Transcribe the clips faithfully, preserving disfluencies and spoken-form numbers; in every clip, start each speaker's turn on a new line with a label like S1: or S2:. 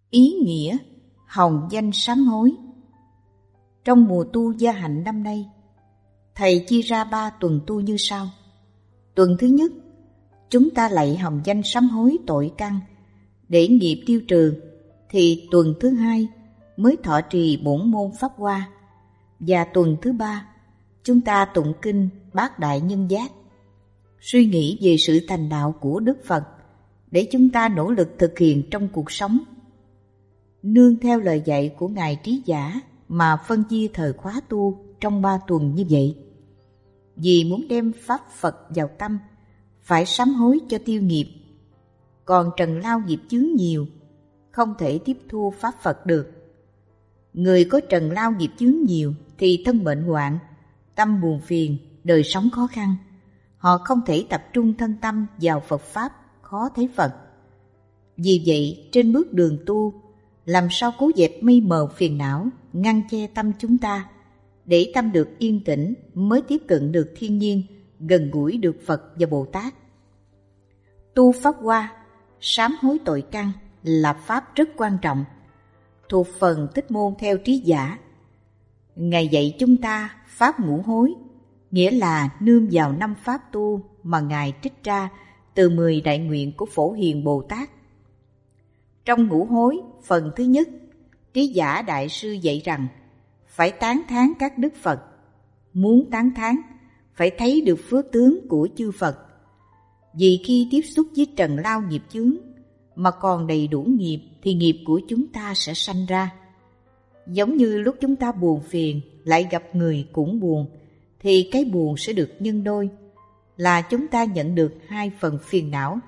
S1: Ý nghĩa hồng danh sám hối. Trong mùa tu gia hạnh năm nay, Thầy chia ra ba tuần tu như sau. Tuần thứ nhất, chúng ta lạy hồng danh sám hối tội căn để nghiệp tiêu trừ, thì tuần thứ hai mới thọ trì bổn môn pháp hoa. Và tuần thứ ba, chúng ta tụng kinh Bát Đại Nhân Giác, suy nghĩ về sự thành đạo của Đức Phật để chúng ta nỗ lực thực hiện trong cuộc sống. Nương theo lời dạy của Ngài Trí Giả mà phân chia thời khóa tu trong ba tuần như vậy. Vì muốn đem Pháp Phật vào tâm, phải sám hối cho tiêu nghiệp. Còn trần lao nghiệp chướng nhiều, không thể tiếp thu Pháp Phật được. Người có trần lao nghiệp chướng nhiều thì thân bệnh hoạn, tâm buồn phiền, đời sống khó khăn. Họ không thể tập trung thân tâm vào Phật Pháp, khó thấy Phật. Vì vậy, trên bước đường tu, làm sao cố dẹp mây mờ phiền não, ngăn che tâm chúng ta, để tâm được yên tĩnh mới tiếp cận được thiên nhiên, gần gũi được Phật và Bồ Tát. Tu Pháp Hoa, sám hối tội căn là Pháp rất quan trọng, thuộc phần Tích Môn theo Trí Giả. Ngài dạy chúng ta Pháp ngũ hối, nghĩa là nương vào năm Pháp tu mà Ngài trích ra từ mười đại nguyện của Phổ Hiền Bồ Tát. Trong ngũ hối, phần thứ nhất, Trí Giả Đại Sư dạy rằng phải tán thán các Đức Phật. Muốn tán thán, phải thấy được phước tướng của chư Phật. Vì khi tiếp xúc với trần lao nghiệp chướng mà còn đầy đủ nghiệp thì nghiệp của chúng ta sẽ sanh ra. Giống như lúc chúng ta buồn phiền lại gặp người cũng buồn, thì cái buồn sẽ được nhân đôi, là chúng ta nhận được hai phần phiền não.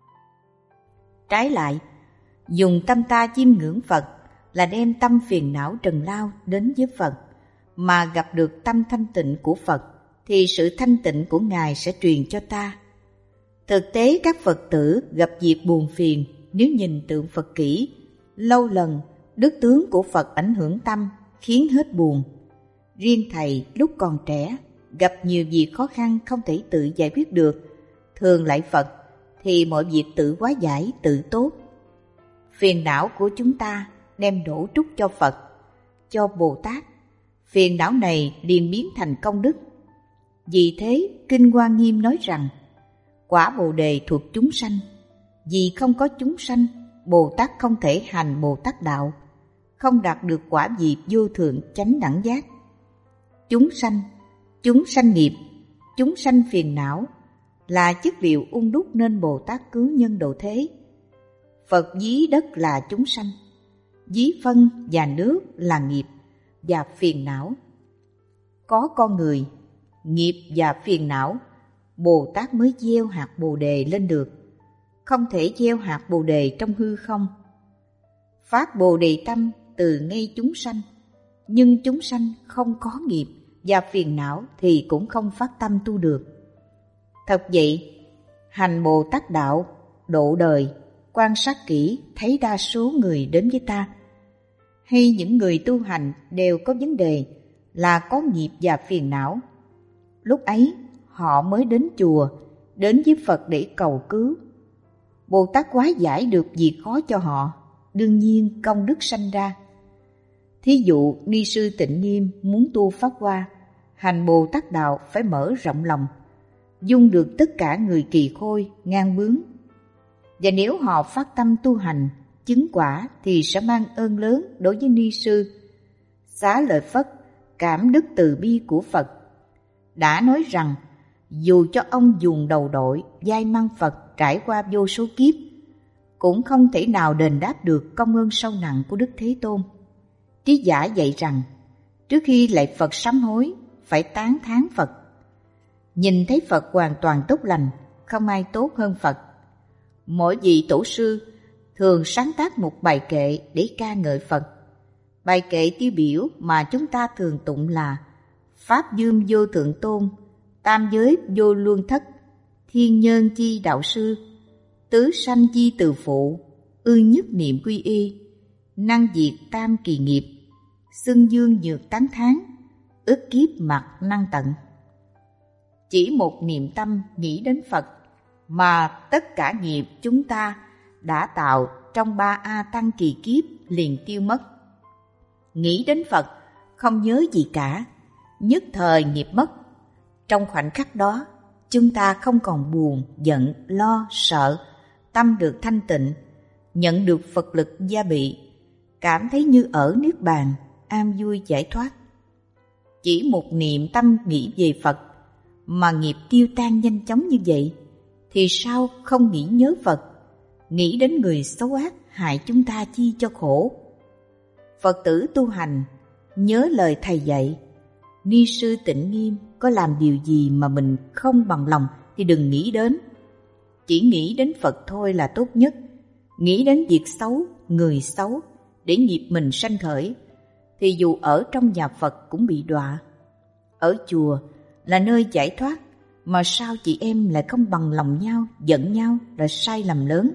S1: Trái lại, dùng tâm ta chiêm ngưỡng Phật là đem tâm phiền não trần lao đến với Phật, mà gặp được tâm thanh tịnh của Phật thì sự thanh tịnh của Ngài sẽ truyền cho ta. Thực tế các Phật tử gặp dịp buồn phiền, nếu nhìn tượng Phật kỹ, lâu lần đức tướng của Phật ảnh hưởng tâm, khiến hết buồn. Riêng Thầy lúc còn trẻ, gặp nhiều việc khó khăn không thể tự giải quyết được, thường lạy Phật thì mọi việc tự hóa giải, tự tốt. Phiền não của chúng ta đem đổ trút cho Phật, cho Bồ Tát, phiền não này liền biến thành công đức. Vì thế Kinh Hoa Nghiêm nói rằng quả Bồ Đề thuộc chúng sanh, vì không có chúng sanh, Bồ Tát không thể hành Bồ Tát đạo, không đạt được quả vị vô thượng chánh đẳng giác. Chúng sanh, chúng sanh nghiệp, chúng sanh phiền não là chất liệu ung đúc nên Bồ Tát cứu nhân độ thế. Phật ví đất là chúng sanh, ví phân và nước là nghiệp và phiền não. Có con người, nghiệp và phiền não, Bồ Tát mới gieo hạt Bồ Đề lên được, không thể gieo hạt Bồ Đề trong hư không. Phát Bồ Đề tâm từ ngay chúng sanh, nhưng chúng sanh không có nghiệp và phiền não thì cũng không phát tâm tu được. Thật vậy, hành Bồ Tát đạo, độ đời, quan sát kỹ thấy đa số người đến với ta, hay những người tu hành đều có vấn đề là có nghiệp và phiền não. Lúc ấy họ mới đến chùa, đến với Phật để cầu cứu. Bồ Tát hóa giải được việc khó cho họ, đương nhiên công đức sanh ra. Thí dụ Ni Sư Tịnh Niêm muốn tu Pháp Hoa, hành Bồ Tát đạo phải mở rộng lòng, dung được tất cả người kỳ khôi, ngang bướng. Và nếu họ phát tâm tu hành, chứng quả thì sẽ mang ơn lớn đối với Ni Sư. Xá Lợi Phất cảm đức từ bi của Phật, đã nói rằng dù cho ông dùng đầu đội vai mang Phật trải qua vô số kiếp, cũng không thể nào đền đáp được công ơn sâu nặng của Đức Thế Tôn. Trí Giả dạy rằng trước khi lạy Phật sám hối phải tán thán Phật. Nhìn thấy Phật hoàn toàn tốt lành, không ai tốt hơn Phật. Mỗi vị tổ sư thường sáng tác một bài kệ để ca ngợi Phật. Bài kệ tiêu biểu mà chúng ta thường tụng là Pháp Dương Vô Thượng Tôn, Tam Giới Vô Luân Thất, Thiên Nhân Chi Đạo Sư, Tứ Sanh Chi Từ Phụ, Ư Nhất Niệm Quy Y, Năng Diệt Tam Kỳ Nghiệp, Xưng Dương Nhược Tán Thán, Ức Kiếp Mặt Năng Tận. Chỉ một niệm tâm nghĩ đến Phật mà tất cả nghiệp chúng ta đã tạo trong ba A tăng kỳ kiếp liền tiêu mất. Nghĩ đến Phật, không nhớ gì cả, nhất thời nghiệp mất. Trong khoảnh khắc đó, chúng ta không còn buồn, giận, lo, sợ, tâm được thanh tịnh, nhận được Phật lực gia bị, cảm thấy như ở niết bàn, an vui giải thoát. Chỉ một niệm tâm nghĩ về Phật mà nghiệp tiêu tan nhanh chóng như vậy, thì sao không nghĩ nhớ Phật, nghĩ đến người xấu ác hại chúng ta chi cho khổ. Phật tử tu hành, nhớ lời Thầy dạy, Ni sư Tịnh Nghiêm có làm điều gì mà mình không bằng lòng thì đừng nghĩ đến. Chỉ nghĩ đến Phật thôi là tốt nhất. Nghĩ đến việc xấu, người xấu để nghiệp mình sanh khởi, thì dù ở trong nhà Phật cũng bị đọa. Ở chùa là nơi giải thoát, mà sao chị em lại không bằng lòng nhau, giận nhau là sai lầm lớn.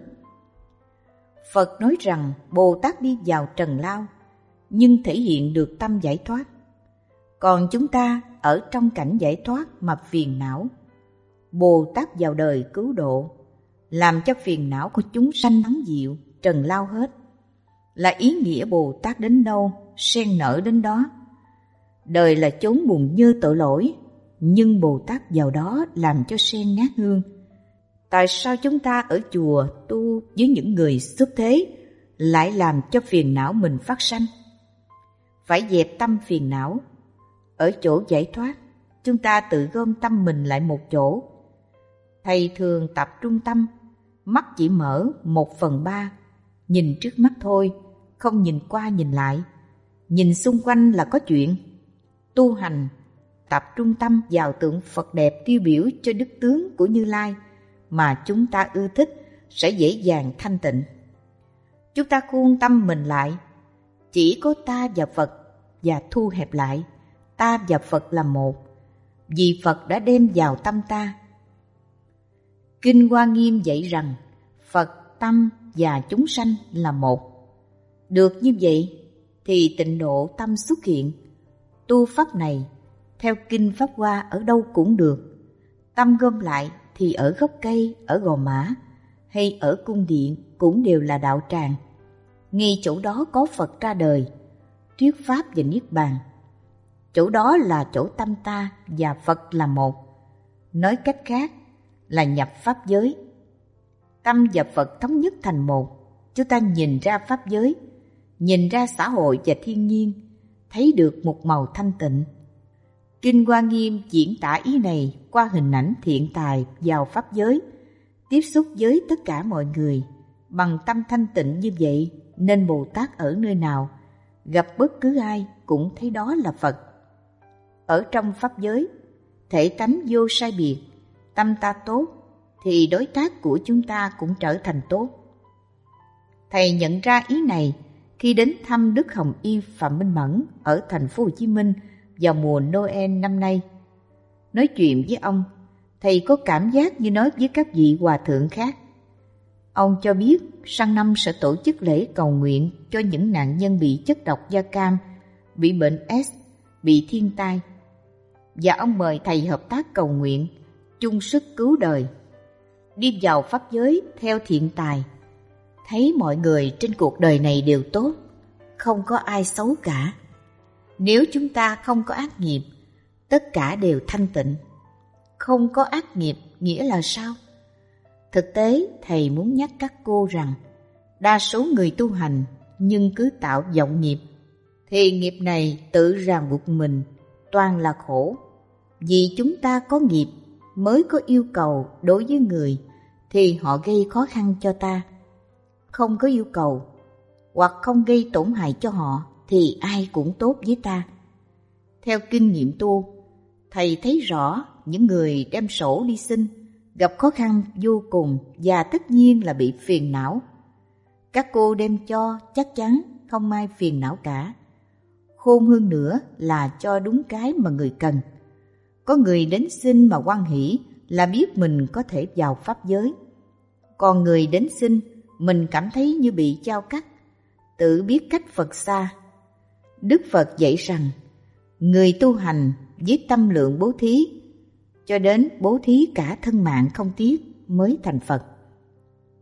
S1: Phật nói rằng Bồ Tát đi vào trần lao, nhưng thể hiện được tâm giải thoát. Còn chúng ta ở trong cảnh giải thoát mà phiền não. Bồ Tát vào đời cứu độ, làm cho phiền não của chúng sanh lắng dịu, trần lao hết. Là ý nghĩa Bồ Tát đến đâu, sen nở đến đó. Đời là chốn buồn nhơ tội lỗi, nhưng Bồ Tát vào đó làm cho sen ngát hương. Tại sao chúng ta ở chùa tu với những người xuất thế lại làm cho phiền não mình phát sanh? Phải dẹp tâm phiền não. Ở chỗ giải thoát, chúng ta tự gom tâm mình lại một chỗ. Thầy thường tập trung tâm, mắt chỉ mở một phần ba, nhìn trước mắt thôi, không nhìn qua nhìn lại. Nhìn xung quanh là có chuyện. Tu hành, tập trung tâm vào tượng Phật đẹp tiêu biểu cho đức tướng của Như Lai mà chúng ta ưa thích, sẽ dễ dàng thanh tịnh. Chúng ta khuôn tâm mình lại, chỉ có ta và Phật, và thu hẹp lại, ta và Phật là một, vì Phật đã đem vào tâm ta. Kinh Hoa Nghiêm dạy rằng Phật, tâm và chúng sanh là một. Được như vậy thì tịnh độ tâm xuất hiện. Tu pháp này theo Kinh Pháp Hoa ở đâu cũng được. Tâm gom lại thì ở gốc cây, ở Gò Mã hay ở cung điện cũng đều là đạo tràng. Ngay chỗ đó có Phật ra đời, thuyết pháp và niết bàn. Chỗ đó là chỗ tâm ta và Phật là một. Nói cách khác là nhập pháp giới. Tâm và Phật thống nhất thành một. Chúng ta nhìn ra pháp giới, nhìn ra xã hội và thiên nhiên, thấy được một màu thanh tịnh. Kinh Hoa Nghiêm diễn tả ý này qua hình ảnh thiện tài vào pháp giới, tiếp xúc với tất cả mọi người. Bằng tâm thanh tịnh như vậy nên Bồ Tát ở nơi nào, gặp bất cứ ai cũng thấy đó là Phật. Ở trong pháp giới, thể tánh vô sai biệt, tâm ta tốt thì đối tác của chúng ta cũng trở thành tốt. Thầy nhận ra ý này khi đến thăm Đức Hồng Y Phạm Minh Mẫn ở thành phố Hồ Chí Minh vào mùa Noel năm nay. Nói chuyện với ông, thầy có cảm giác như nói với các vị hòa thượng khác. Ông cho biết sang năm sẽ tổ chức lễ cầu nguyện cho những nạn nhân bị chất độc da cam, bị bệnh S, bị thiên tai. Và ông mời thầy hợp tác cầu nguyện, chung sức cứu đời. Đi vào pháp giới theo thiện tài, thấy mọi người trên cuộc đời này đều tốt, không có ai xấu cả. Nếu chúng ta không có ác nghiệp, tất cả đều thanh tịnh. Không có ác nghiệp nghĩa là sao? Thực tế, thầy muốn nhắc các cô rằng đa số người tu hành nhưng cứ tạo vọng nghiệp, thì nghiệp này tự ràng buộc mình, toàn là khổ. Vì chúng ta có nghiệp mới có yêu cầu đối với người, thì họ gây khó khăn cho ta. Không có yêu cầu hoặc không gây tổn hại cho họ thì ai cũng tốt với ta. Theo kinh nghiệm tu, thầy thấy rõ những người đem sổ đi xin gặp khó khăn vô cùng và tất nhiên là bị phiền não. Các cô đem cho chắc chắn không ai phiền não cả. Khôn hơn nữa là cho đúng cái mà người cần. Có người đến xin mà hoan hỷ là biết mình có thể vào pháp giới. Còn người đến xin mình cảm thấy như bị chao cắt, tự biết cách Phật xa. Đức Phật dạy rằng người tu hành với tâm lượng bố thí, cho đến bố thí cả thân mạng không tiếc mới thành Phật.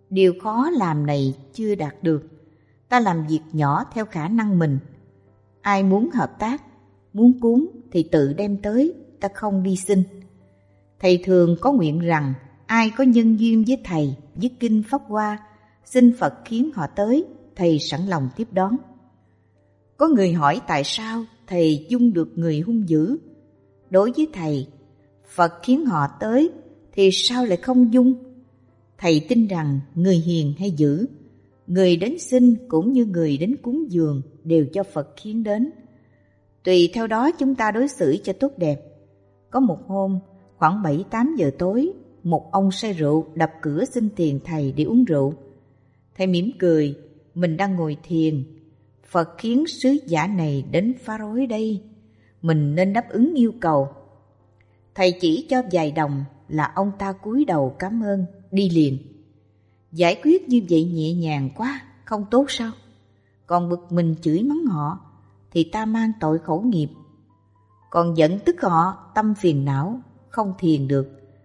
S1: Điều khó làm này chưa đạt được. Ta làm việc nhỏ theo khả năng mình. Ai muốn hợp tác, muốn cúng thì tự đem tới, ta không đi xin. Thầy thường có nguyện rằng ai có nhân duyên với thầy, viết kinh pháp hoa, xin Phật khiến họ tới, thầy sẵn lòng tiếp đón. Có người hỏi tại sao thầy dung được người hung dữ. Đối với thầy, Phật khiến họ tới thì sao lại không dung? Thầy tin rằng người hiền hay dữ, người đến xin cũng như người đến cúng dường đều do Phật khiến đến. Tùy theo đó chúng ta đối xử cho tốt đẹp. Có một hôm, khoảng bảy tám giờ tối, một ông say rượu đập cửa xin tiền thầy để uống rượu. Thầy mỉm cười, mình đang ngồi thiền. Phật khiến sứ giả này đến phá rối đây, mình nên đáp ứng yêu cầu. Thầy chỉ cho vài đồng là ông ta cúi đầu cảm ơn, đi liền. Giải quyết như vậy nhẹ nhàng quá, không tốt sao? Còn bực mình chửi mắng họ thì ta mang tội khẩu nghiệp. Còn giận tức họ, tâm phiền não, không thiền được.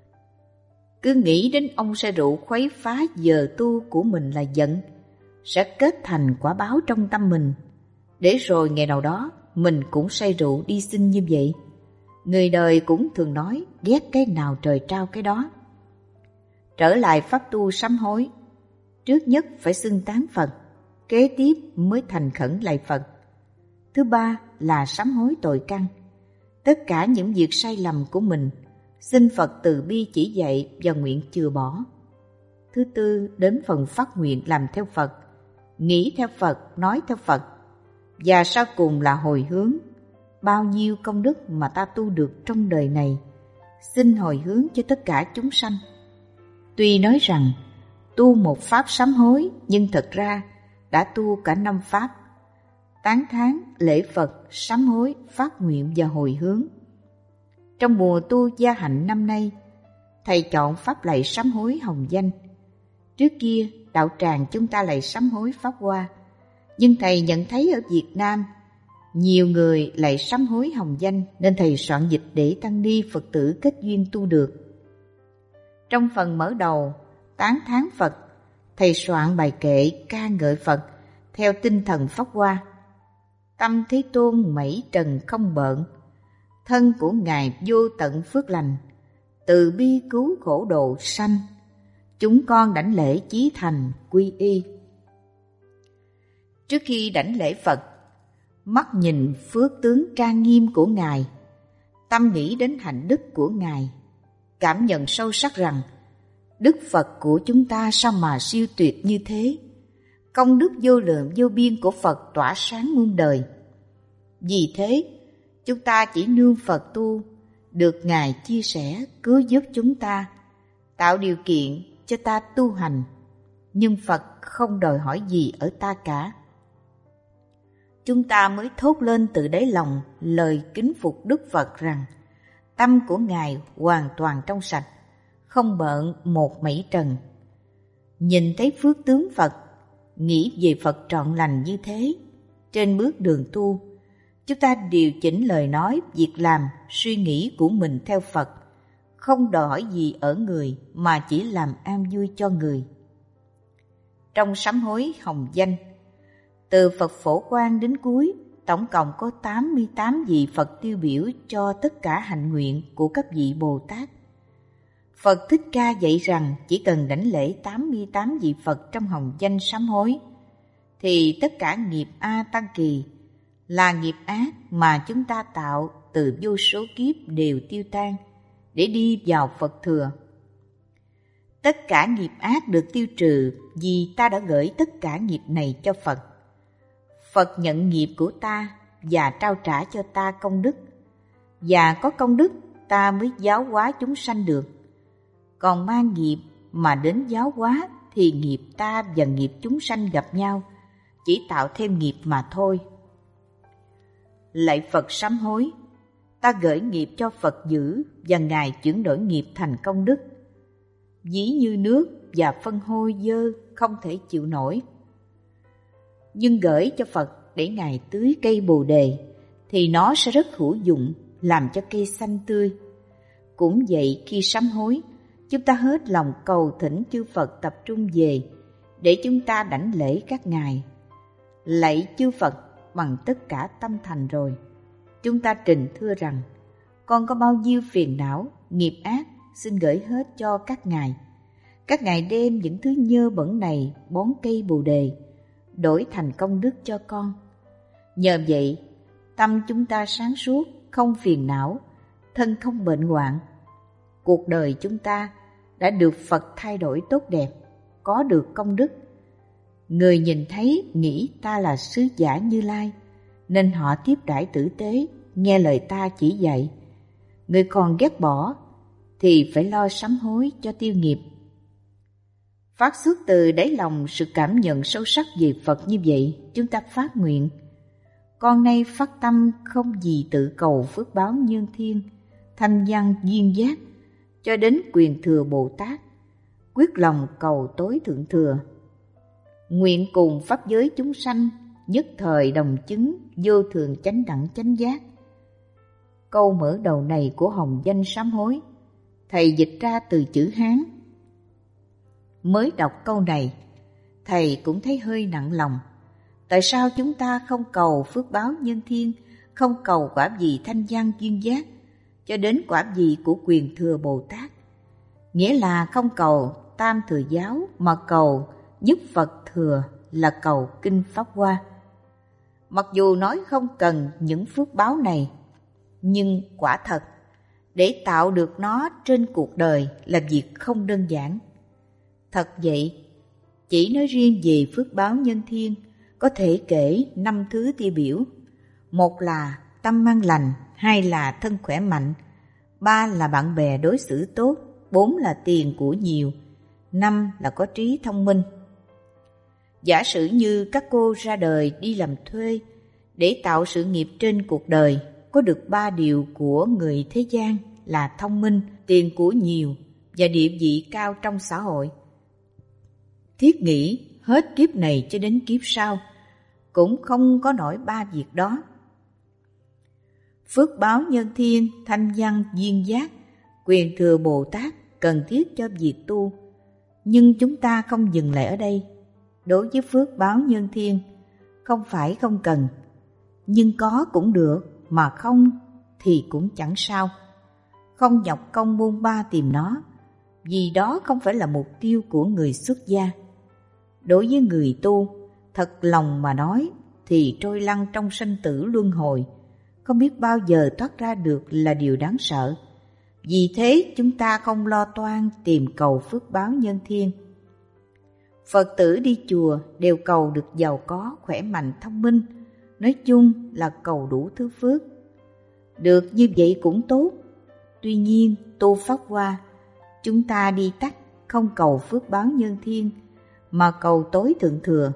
S1: Cứ nghĩ đến ông say rượu khuấy phá giờ tu của mình là giận, sẽ kết thành quả báo trong tâm mình. Để rồi ngày nào đó mình cũng say rượu đi xin như vậy. Người đời cũng thường nói ghét cái nào trời trao cái đó. Trở lại pháp tu sám hối, trước nhất phải xưng tán Phật, kế tiếp mới thành khẩn lạy Phật. Thứ ba là sám hối tội căn, tất cả những việc sai lầm của mình, xin Phật từ bi chỉ dạy và nguyện chừa bỏ. Thứ tư đến phần phát nguyện làm theo Phật, nghĩ theo Phật, nói theo Phật. Và sau cùng là hồi hướng, bao nhiêu công đức mà ta tu được trong đời này, xin hồi hướng cho tất cả chúng sanh. Tuy nói rằng tu một pháp sám hối, nhưng thật ra đã tu cả năm pháp: tán thán, lễ Phật, sám hối, phát nguyện và hồi hướng. Trong mùa tu gia hạnh năm nay, thầy chọn pháp lạy sám hối hồng danh. Trước kia đạo tràng chúng ta lạy sám hối pháp hoa, nhưng thầy nhận thấy ở Việt Nam nhiều người lạy sám hối hồng danh, nên thầy soạn dịch để tăng ni Phật tử kết duyên tu được. Trong phần mở đầu tán thán Phật, thầy soạn bài kệ ca ngợi Phật theo tinh thần pháp hoa. Tâm Thế Tôn mảy trần không bợn, thân của Ngài vô tận phước lành, từ bi cứu khổ độ sanh, chúng con đảnh lễ chí thành quy y. Trước khi đảnh lễ Phật, mắt nhìn phước tướng trang nghiêm của Ngài, tâm nghĩ đến hạnh đức của Ngài, cảm nhận sâu sắc rằng đức Phật của chúng ta sao mà siêu tuyệt như thế. Công đức vô lượng vô biên của Phật tỏa sáng muôn đời. Vì thế, chúng ta chỉ nương Phật tu, được Ngài chia sẻ cứu giúp chúng ta, tạo điều kiện cho ta tu hành, nhưng Phật không đòi hỏi gì ở ta cả. Chúng ta mới thốt lên từ đáy lòng lời kính phục Đức Phật rằng tâm của Ngài hoàn toàn trong sạch, không bợn một mảy trần. Nhìn thấy phước tướng Phật, nghĩ về Phật trọn lành như thế, trên bước đường tu, chúng ta điều chỉnh lời nói, việc làm, suy nghĩ của mình theo Phật, không đòi hỏi gì ở người mà chỉ làm an vui cho người. Trong sám hối hồng danh, từ Phật Phổ Quang đến cuối, tổng cộng có tám mươi tám vị Phật tiêu biểu cho tất cả hạnh nguyện của các vị Bồ Tát. Phật Thích Ca dạy rằng chỉ cần đảnh lễ tám mươi tám vị Phật trong hồng danh sám hối, thì tất cả nghiệp A Tăng Kỳ là nghiệp ác mà chúng ta tạo từ vô số kiếp đều tiêu tan để đi vào Phật thừa. Tất cả nghiệp ác được tiêu trừ vì ta đã gửi tất cả nghiệp này cho Phật. Phật nhận nghiệp của ta và trao trả cho ta công đức, và có công đức ta mới giáo hóa chúng sanh được. Còn mang nghiệp mà đến giáo hóa thì nghiệp ta và nghiệp chúng sanh gặp nhau, chỉ tạo thêm nghiệp mà thôi. Lạy Phật sám hối, ta gửi nghiệp cho Phật giữ và Ngài chuyển đổi nghiệp thành công đức. Ví như nước và phân hôi dơ không thể chịu nổi, nhưng gửi cho Phật để Ngài tưới cây Bồ Đề thì nó sẽ rất hữu dụng, làm cho cây xanh tươi. Cũng vậy, khi sám hối, chúng ta hết lòng cầu thỉnh chư Phật tập trung về để chúng ta đảnh lễ các ngài. Lạy chư Phật bằng tất cả tâm thành rồi, chúng ta trình thưa rằng con có bao nhiêu phiền não, nghiệp ác xin gửi hết cho các ngài. Các ngài đem những thứ nhơ bẩn này bón cây Bồ đề, đổi thành công đức cho con. Nhờ vậy, tâm chúng ta sáng suốt, không phiền não, thân không bệnh hoạn. Cuộc đời chúng ta đã được Phật thay đổi tốt đẹp, có được công đức. Người nhìn thấy nghĩ ta là sứ giả Như Lai, nên họ tiếp đãi tử tế, nghe lời ta chỉ dạy. Người còn ghét bỏ thì phải lo sám hối cho tiêu nghiệp. Phát xuất từ đáy lòng sự cảm nhận sâu sắc về Phật như vậy, chúng ta phát nguyện: con nay phát tâm không gì tự cầu phước báo nhân thiên, thanh văn duyên giác, cho đến quyền thừa Bồ Tát, quyết lòng cầu tối thượng thừa. Nguyện cùng pháp giới chúng sanh, nhất thời đồng chứng vô thường chánh đẳng chánh giác. Câu mở đầu này của hồng danh sám hối, thầy dịch ra từ chữ Hán. Mới đọc câu này, thầy cũng thấy hơi nặng lòng. Tại sao chúng ta không cầu phước báo nhân thiên, không cầu quả vị thanh văn duyên giác, cho đến quả vị của quyền thừa Bồ Tát? Nghĩa là không cầu tam thừa giáo, mà cầu nhất Phật thừa, là cầu kinh Pháp Hoa. Mặc dù nói không cần những phước báo này, nhưng quả thật, để tạo được nó trên cuộc đời là việc không đơn giản. Thật vậy, chỉ nói riêng về phước báo nhân thiên, có thể kể năm thứ tiêu biểu. Một là tâm an lành, hai là thân khỏe mạnh, ba là bạn bè đối xử tốt, bốn là tiền của nhiều, năm là có trí thông minh. Giả sử như các cô ra đời đi làm thuê để tạo sự nghiệp trên cuộc đời, có được ba điều của người thế gian là thông minh, tiền của nhiều và địa vị cao trong xã hội. Thiết nghĩ hết kiếp này cho đến kiếp sau cũng không có nổi ba việc đó. Phước báo nhân thiên, thanh văn duyên giác, quyền thừa Bồ Tát cần thiết cho việc tu. Nhưng chúng ta không dừng lại ở đây. Đối với phước báo nhân thiên, không phải không cần, nhưng có cũng được, mà không thì cũng chẳng sao. Không nhọc công buôn ba tìm nó, vì đó không phải là mục tiêu của người xuất gia. Đối với người tu, thật lòng mà nói thì trôi lăn trong sanh tử luân hồi, không biết bao giờ thoát ra được là điều đáng sợ. Vì thế chúng ta không lo toan tìm cầu phước báo nhân thiên. Phật tử đi chùa đều cầu được giàu có, khỏe mạnh, thông minh, nói chung là cầu đủ thứ phước. Được như vậy cũng tốt. Tuy nhiên tu Pháp Hoa, chúng ta đi tắt không cầu phước báo nhân thiên, mà cầu tối thượng thừa.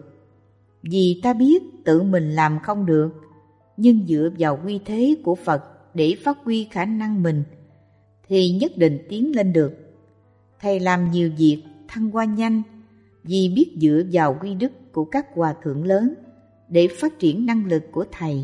S1: Vì ta biết tự mình làm không được, nhưng dựa vào quy thế của Phật để phát huy khả năng mình, thì nhất định tiến lên được. Thầy làm nhiều việc thăng hoa nhanh, vì biết dựa vào quy đức của các hòa thượng lớn để phát triển năng lực của thầy.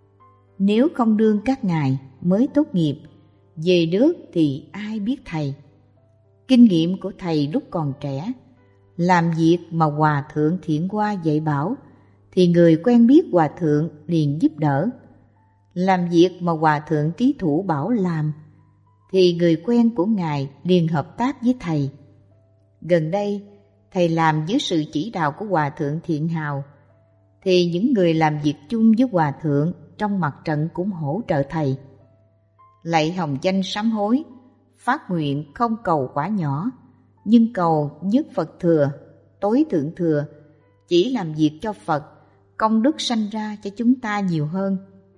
S1: Nếu không đương các ngài mới tốt nghiệp, về nước thì ai biết thầy. Kinh nghiệm của thầy lúc còn trẻ, làm việc mà hòa thượng Thiện Hoa dạy bảo, thì người quen biết hòa thượng liền giúp đỡ. Làm việc mà hòa thượng Trí Thủ bảo làm, thì người quen của ngài liền hợp tác với thầy. Gần đây, thầy làm dưới sự chỉ đạo của hòa thượng Thiện Hào, thì những người làm việc chung với hòa thượng trong mặt trận cũng hỗ trợ thầy. Lạy hồng danh sám hối, phát nguyện không cầu quả nhỏ, nhưng cầu nhất Phật thừa, tối thượng thừa, chỉ làm việc cho Phật, công đức sanh ra cho chúng ta nhiều hơn.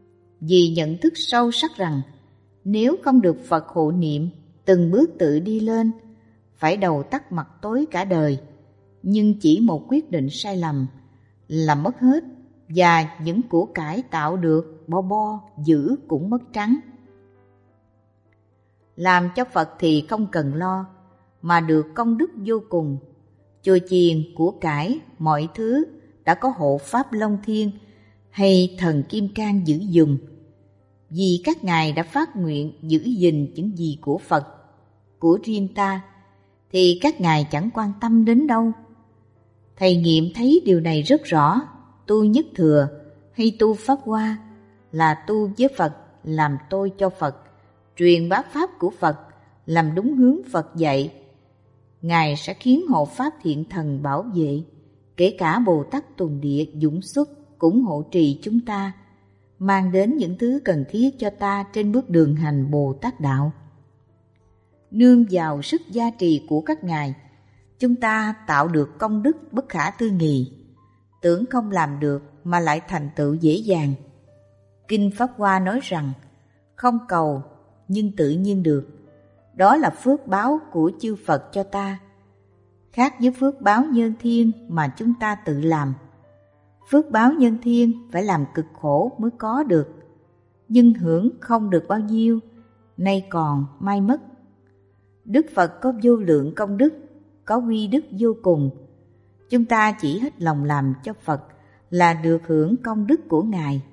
S1: Vì nhận thức sâu sắc rằng nếu không được Phật hộ niệm, từng bước tự đi lên, phải đầu tắt mặt tối cả đời. Nhưng chỉ một quyết định sai lầm là mất hết, và những của cải tạo được bo bo giữ cũng mất trắng. Làm cho Phật thì không cần lo, mà được công đức vô cùng. Chùa chiền, của cải, mọi thứ đã có hộ pháp Long Thiên hay thần Kim Cang giữ dùng. Vì các ngài đã phát nguyện giữ gìn những gì của Phật, của riêng ta, thì các ngài chẳng quan tâm đến đâu. Thầy nghiệm thấy điều này rất rõ. Tu nhất thừa hay tu pháp hoa là tu với Phật, làm tôi cho Phật, truyền bá pháp của Phật, làm đúng hướng Phật dạy. Ngài sẽ khiến hộ pháp thiện thần bảo vệ, kể cả Bồ Tát Tuần Địa dũng xuất cũng hộ trì chúng ta, mang đến những thứ cần thiết cho ta trên bước đường hành Bồ Tát đạo. Nương vào sức gia trì của các ngài, chúng ta tạo được công đức bất khả tư nghị, tưởng không làm được mà lại thành tựu dễ dàng. Kinh Pháp Hoa nói rằng, không cầu nhưng tự nhiên được, đó là phước báo của chư Phật cho ta, khác với phước báo nhân thiên mà chúng ta tự làm. Phước báo nhân thiên phải làm cực khổ mới có được, nhưng hưởng không được bao nhiêu, nay còn mai mất. Đức Phật có vô lượng công đức, có uy đức vô cùng. Chúng ta chỉ hết lòng làm cho Phật là được hưởng công đức của Ngài.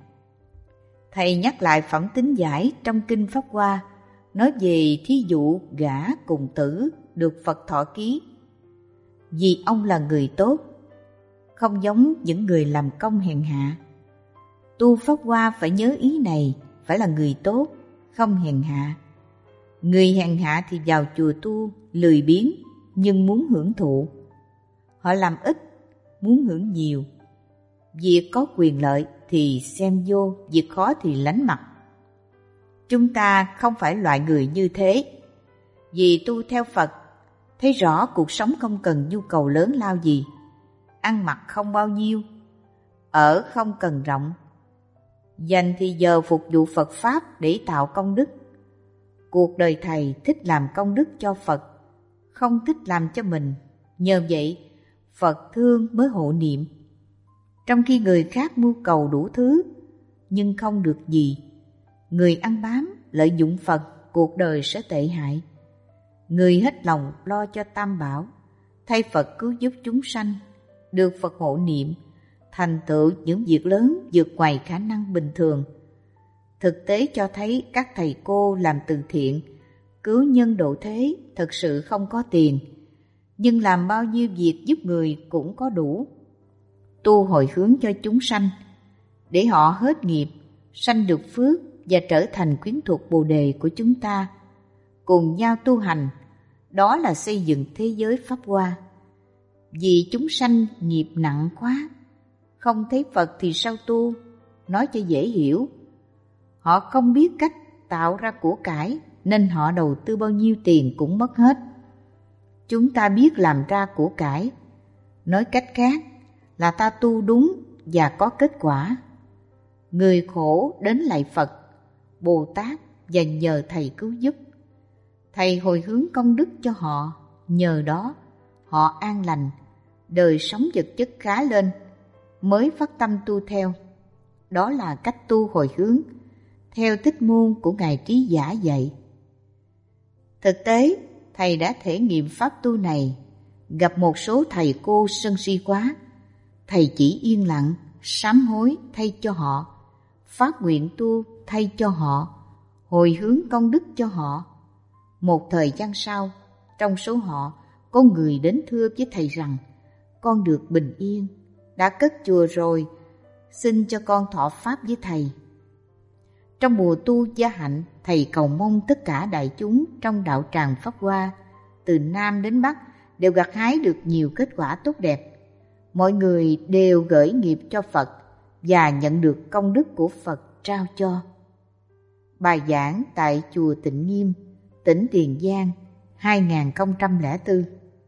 S1: Thầy nhắc lại phẩm tính giải trong Kinh Pháp Hoa, nói về thí dụ gã cùng tử được Phật thọ ký. Vì ông là người tốt, không giống những người làm công hèn hạ. Tu Pháp Hoa phải nhớ ý này, phải là người tốt, không hèn hạ. Người hèn hạ thì vào chùa tu, lười biếng, nhưng muốn hưởng thụ. Họ làm ít, muốn hưởng nhiều. Việc có quyền lợi thì xem vô, việc khó thì lánh mặt. Chúng ta không phải loại người như thế. Vì tu theo Phật, thấy rõ cuộc sống không cần nhu cầu lớn lao gì, ăn mặc không bao nhiêu, ở không cần rộng, dành thì giờ phục vụ Phật Pháp để tạo công đức. Cuộc đời thầy thích làm công đức cho Phật, không thích làm cho mình. Nhờ vậy, Phật thương mới hộ niệm. Trong khi người khác mưu cầu đủ thứ, nhưng không được gì, người ăn bám, lợi dụng Phật, cuộc đời sẽ tệ hại. Người hết lòng lo cho Tam Bảo, thay Phật cứu giúp chúng sanh, được Phật hộ niệm, thành tựu những việc lớn vượt ngoài khả năng bình thường. Thực tế cho thấy các thầy cô làm từ thiện, cứu nhân độ thế thực sự không có tiền, nhưng làm bao nhiêu việc giúp người cũng có đủ. Tu hồi hướng cho chúng sanh, để họ hết nghiệp, sanh được phước và trở thành quyến thuộc Bồ Đề của chúng ta. Cùng nhau tu hành, đó là xây dựng thế giới Pháp Hoa. Vì chúng sanh nghiệp nặng quá, không thấy Phật thì sao tu? Nói cho dễ hiểu. Họ không biết cách tạo ra của cải, nên họ đầu tư bao nhiêu tiền cũng mất hết. Chúng ta biết làm ra của cải, nói cách khác là ta tu đúng và có kết quả. Người khổ đến lạy Phật, Bồ Tát và nhờ Thầy cứu giúp. Thầy hồi hướng công đức cho họ, nhờ đó họ an lành, đời sống vật chất khá lên, mới phát tâm tu theo. Đó là cách tu hồi hướng, theo thích môn của Ngài Trí Giả dạy. Thực tế, Thầy đã thể nghiệm pháp tu này, gặp một số thầy cô sân si quá. Thầy chỉ yên lặng, sám hối thay cho họ, phát nguyện tu thay cho họ, hồi hướng công đức cho họ. Một thời gian sau, trong số họ có người đến thưa với Thầy rằng: con được bình yên, đã cất chùa rồi, xin cho con thọ pháp với Thầy. Trong mùa tu gia hạnh, Thầy cầu mong tất cả đại chúng trong đạo tràng Pháp Hoa, từ Nam đến Bắc, đều gặt hái được nhiều kết quả tốt đẹp. Mọi người đều gửi nghiệp cho Phật và nhận được công đức của Phật trao cho. Bài giảng tại chùa Tịnh Nghiêm, tỉnh Tiền Giang, hai nghìn không trăm lẻ bốn.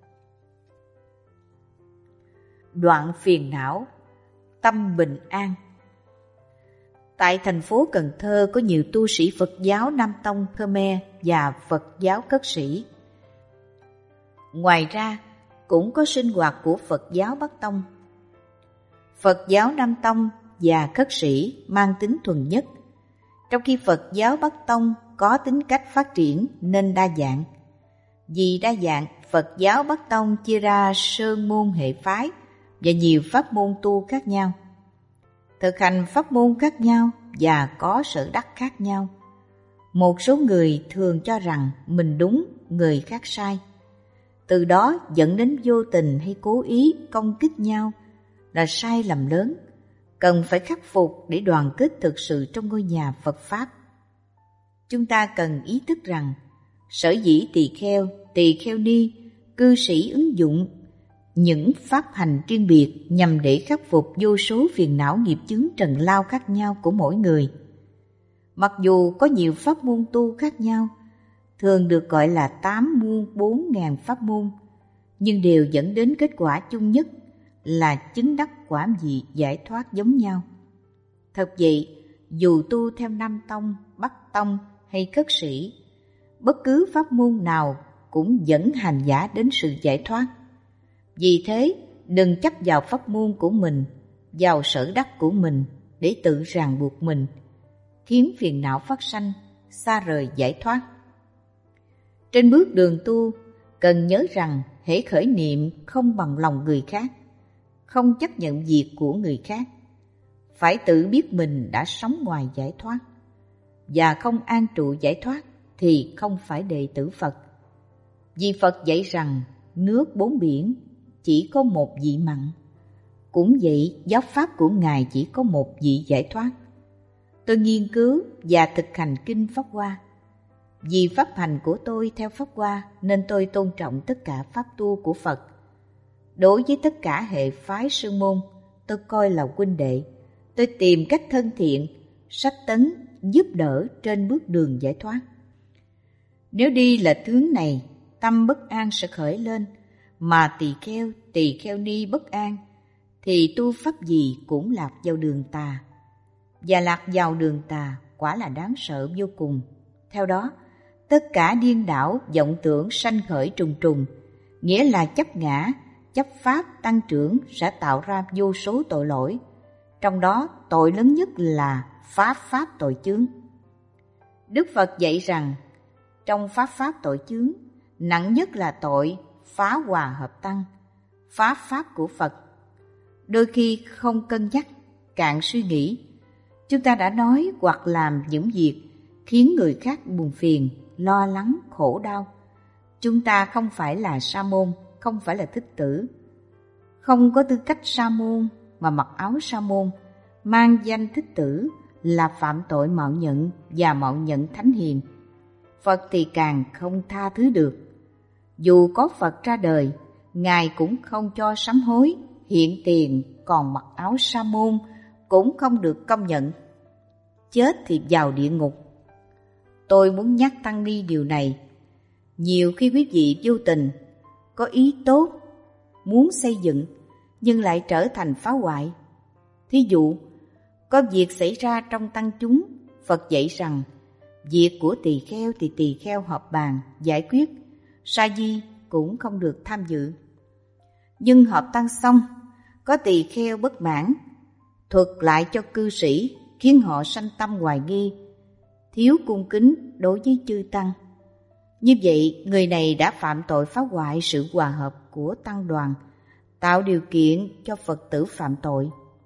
S1: Đoạn phiền não, tâm bình an. Tại thành phố Cần Thơ có nhiều tu sĩ Phật giáo Nam Tông Khmer và Phật giáo Cất Sĩ. Ngoài ra, cũng có sinh hoạt của Phật giáo Bắc Tông. Phật giáo Nam Tông và Cất Sĩ mang tính thuần nhất, trong khi Phật giáo Bắc Tông có tính cách phát triển nên đa dạng. Vì đa dạng, Phật giáo Bắc Tông chia ra sơn môn hệ phái và nhiều pháp môn tu khác nhau. Thực hành pháp môn khác nhau và có sở đắc khác nhau. Một số người thường cho rằng mình đúng, người khác sai. từ đó dẫn đến vô tình hay cố ý công kích nhau là sai lầm lớn, cần phải khắc phục để đoàn kết thực sự trong ngôi nhà Phật Pháp. Chúng ta cần ý thức rằng, sở dĩ tỳ kheo, tỳ kheo ni, cư sĩ ứng dụng những pháp hành riêng biệt nhằm để khắc phục vô số phiền não nghiệp chướng trần lao khác nhau của mỗi người. Mặc dù có nhiều pháp môn tu khác nhau, thường được gọi là tám muôn bốn ngàn pháp môn, nhưng đều dẫn đến kết quả chung nhất là chứng đắc quả vị giải thoát giống nhau. Thật vậy, dù tu theo Nam Tông, Bắc Tông hay Cất Sĩ, bất cứ pháp môn nào cũng dẫn hành giả đến sự giải thoát. Vì thế, đừng chấp vào pháp môn của mình, vào sở đắc của mình để tự ràng buộc mình, khiến phiền não phát sanh, xa rời giải thoát. Trên bước đường tu, cần nhớ rằng hễ khởi niệm không bằng lòng người khác, không chấp nhận việc của người khác, phải tự biết mình đã sống ngoài giải thoát, và không an trụ giải thoát thì không phải đệ tử Phật. Vì Phật dạy rằng nước bốn biển chỉ có một vị mặn, cũng vậy giáo pháp của Ngài chỉ có một vị giải thoát. Tôi nghiên cứu và thực hành kinh Pháp Hoa. Vì pháp hành của tôi theo Pháp Hoa nên tôi tôn trọng tất cả pháp tu của Phật. Đối với tất cả hệ phái sư môn, tôi coi là huynh đệ. Tôi tìm cách thân thiện, sách tấn, giúp đỡ trên bước đường giải thoát. Nếu đi lệch hướng này, tâm bất an sẽ khởi lên, mà tỳ kheo, tỳ kheo ni bất an, thì tu pháp gì cũng lạc vào đường tà. Và lạc vào đường tà quả là đáng sợ vô cùng. Theo đó, tất cả điên đảo vọng tưởng sanh khởi trùng trùng, nghĩa là chấp ngã, chấp pháp tăng trưởng sẽ tạo ra vô số tội lỗi. Trong đó tội lớn nhất là phá pháp tội chướng. Đức Phật dạy rằng trong pháp pháp tội chướng, nặng nhất là tội phá hòa hợp tăng, phá pháp của Phật. Đôi khi không cân nhắc, cạn suy nghĩ, chúng ta đã nói hoặc làm những việc khiến người khác buồn phiền, lo lắng, khổ đau. Chúng ta không phải là sa môn, không phải là thích tử, không có tư cách sa môn mà mặc áo sa môn, mang danh thích tử là phạm tội mạo nhận và mạo nhận thánh hiền. Phật thì càng không tha thứ được. Dù có Phật ra đời, Ngài cũng không cho sám hối, hiện tiền, còn mặc áo sa môn cũng không được công nhận. Chết thì vào địa ngục. Tôi muốn nhắc tăng ni điều này. Nhiều khi quý vị vô tình, có ý tốt, muốn xây dựng, nhưng lại trở thành phá hoại. Thí dụ, có việc xảy ra trong tăng chúng, Phật dạy rằng việc của tỳ kheo thì tỳ kheo họp bàn, giải quyết, sa di cũng không được tham dự. Nhưng họp tăng xong, có tỳ kheo bất mãn, thuật lại cho cư sĩ, khiến họ sanh tâm hoài nghi, thiếu cung kính đối với chư tăng. Như vậy, người này đã phạm tội phá hoại sự hòa hợp của tăng đoàn, tạo điều kiện cho Phật tử phạm tội.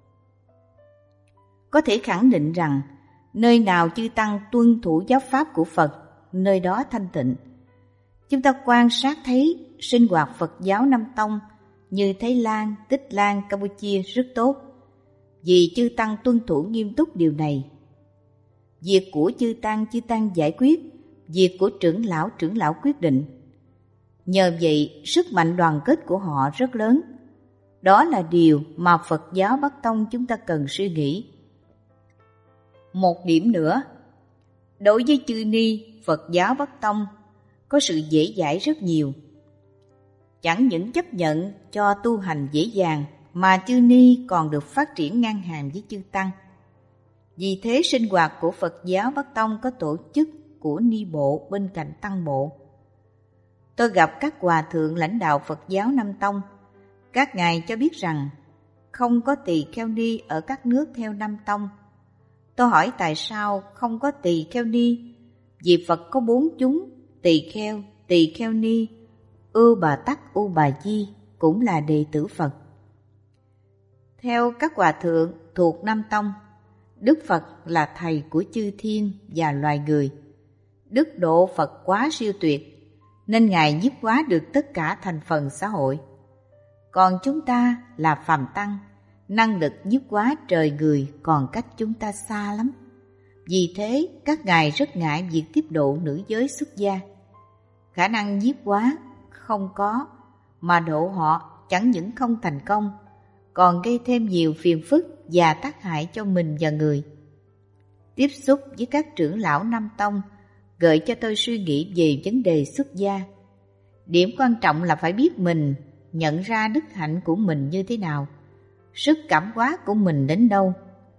S1: Có thể khẳng định rằng, nơi nào chư tăng tuân thủ giáo pháp của Phật, nơi đó thanh tịnh. Chúng ta quan sát thấy sinh hoạt Phật giáo Nam Tông như Thái Lan, Tích Lan, Campuchia rất tốt, vì chư tăng tuân thủ nghiêm túc điều này. Việc của chư tăng, chư tăng giải quyết, việc của trưởng lão, trưởng lão quyết định. Nhờ vậy, sức mạnh đoàn kết của họ rất lớn. Đó là điều mà Phật giáo Bắc Tông chúng ta cần suy nghĩ. Một điểm nữa, đối với chư ni, Phật giáo Bắc Tông có sự dễ dãi rất nhiều. Chẳng những chấp nhận cho tu hành dễ dàng, mà chư ni còn được phát triển ngang hàng với chư tăng. Vì thế sinh hoạt của Phật giáo Bắc Tông có tổ chức của ni bộ bên cạnh tăng bộ. Tôi gặp các hòa thượng lãnh đạo Phật giáo Nam Tông. Các ngài cho biết rằng không có tỳ kheo ni ở các nước theo Nam Tông. Tôi hỏi tại sao không có tỳ kheo ni? Vì Phật có bốn chúng, tỳ kheo, tỳ kheo ni, Ưu Bà Tắc, Ưu Bà Di cũng là đệ tử Phật. Theo các hòa thượng thuộc Nam Tông, Đức Phật là thầy của chư thiên và loài người. Đức độ Phật quá siêu tuyệt, nên Ngài nhiếp hóa được tất cả thành phần xã hội. Còn chúng ta là phàm tăng, năng lực nhiếp hóa trời người còn cách chúng ta xa lắm. Vì thế, các ngài rất ngại việc tiếp độ nữ giới xuất gia. Khả năng nhiếp hóa không có, mà độ họ chẳng những không thành công, còn gây thêm nhiều phiền phức và tác hại cho mình và người. Tiếp xúc với các trưởng lão Nam Tông gợi cho tôi suy nghĩ về vấn đề xuất gia. Điểm quan trọng là phải biết mình nhận ra đức hạnh của mình như thế nào, sức cảm hóa của mình đến đâu.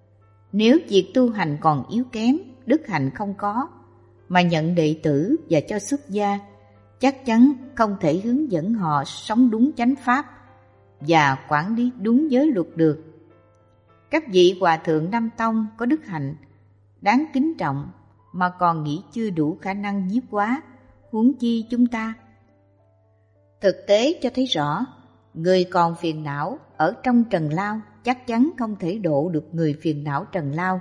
S1: Nếu việc tu hành còn yếu kém, đức hạnh không có, mà nhận đệ tử và cho xuất gia, chắc chắn không thể hướng dẫn họ sống đúng chánh pháp và quản lý đúng giới luật được. Các vị hòa thượng Nam Tông có đức hạnh đáng kính trọng mà còn nghĩ chưa đủ khả năng nhiếp hóa, huống chi chúng ta. Thực tế cho thấy rõ, người còn phiền não ở trong trần lao chắc chắn không thể độ được người phiền não trần lao.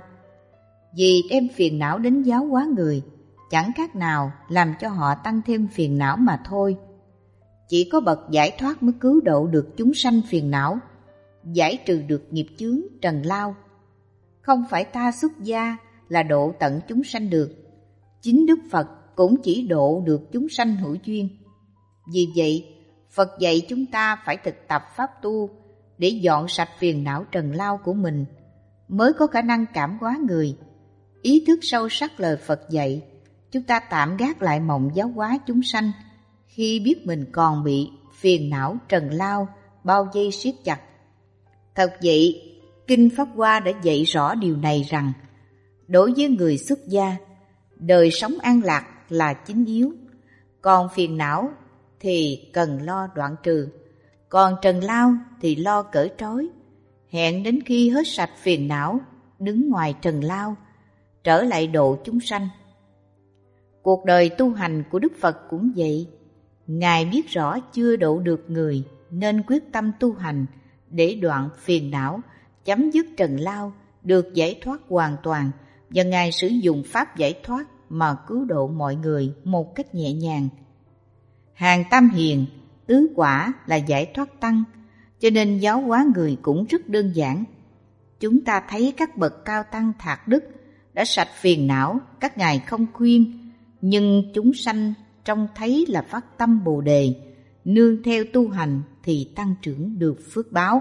S1: Vì đem phiền não đến giáo hóa người, chẳng khác nào làm cho họ tăng thêm phiền não mà thôi. Chỉ có bậc giải thoát mới cứu độ được chúng sanh phiền não, giải trừ được nghiệp chướng trần lao. Không phải ta xuất gia là độ tận chúng sanh được, chính Đức Phật cũng chỉ độ được chúng sanh hữu duyên. Vì vậy, Phật dạy chúng ta phải thực tập pháp tu để dọn sạch phiền não trần lao của mình, mới có khả năng cảm hóa người. Ý thức sâu sắc lời Phật dạy, chúng ta tạm gác lại mộng giáo hóa chúng sanh khi biết mình còn bị phiền não trần lao bao vây siết chặt. Thật vậy, Kinh Pháp Hoa đã dạy rõ điều này rằng, đối với người xuất gia, đời sống an lạc là chính yếu, còn phiền não thì cần lo đoạn trừ, còn trần lao thì lo cởi trói. Hẹn đến khi hết sạch phiền não, đứng ngoài trần lao, trở lại độ chúng sanh. Cuộc đời tu hành của Đức Phật cũng vậy. Ngài biết rõ chưa độ được người, nên quyết tâm tu hành để đoạn phiền não, chấm dứt trần lao, được giải thoát hoàn toàn, và Ngài sử dụng pháp giải thoát mà cứu độ mọi người một cách nhẹ nhàng. Hàng Tam Hiền, tứ quả là giải thoát tăng, cho nên giáo hóa người cũng rất đơn giản. Chúng ta thấy các bậc cao tăng thạc đức đã sạch phiền não, các ngài không khuyên, nhưng chúng sanh trông thấy là phát tâm Bồ Đề, nương theo tu hành thì tăng trưởng được phước báo.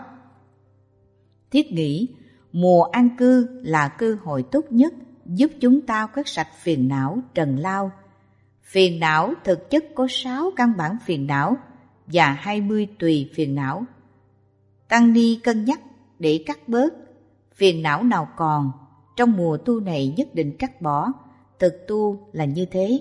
S1: Thiết nghĩ, mùa an cư là cơ hội tốt nhất giúp chúng ta quét sạch phiền não trần lao. Phiền não thực chất có sáu căn bản phiền não và hai mươi tùy phiền não. Tăng ni cân nhắc để cắt bớt, phiền não nào còn, trong mùa tu này nhất định cắt bỏ, thực tu là như thế.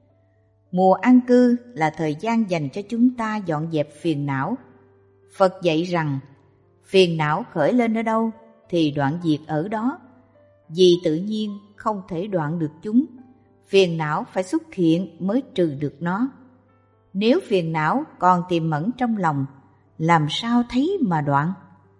S1: Mùa an cư là thời gian dành cho chúng ta dọn dẹp phiền não. Phật dạy rằng, phiền não khởi lên ở đâu thì đoạn diệt ở đó, vì tự nhiên không thể đoạn được chúng. Phiền não phải xuất hiện mới trừ được nó. Nếu phiền não còn tiềm ẩn trong lòng, làm sao thấy mà đoạn?